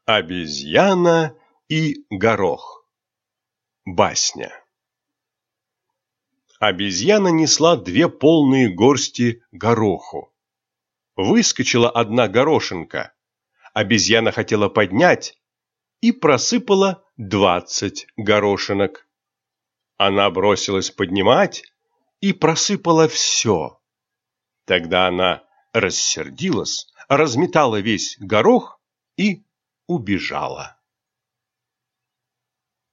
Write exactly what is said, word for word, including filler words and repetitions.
Обезьяна и горох. Басня. Обезьяна несла две полные горсти гороху. Выскочила одна горошинка. Обезьяна хотела поднять и просыпала двадцать горошинок. Она бросилась поднимать и просыпала все. Тогда она рассердилась, разметала весь горох и убежала.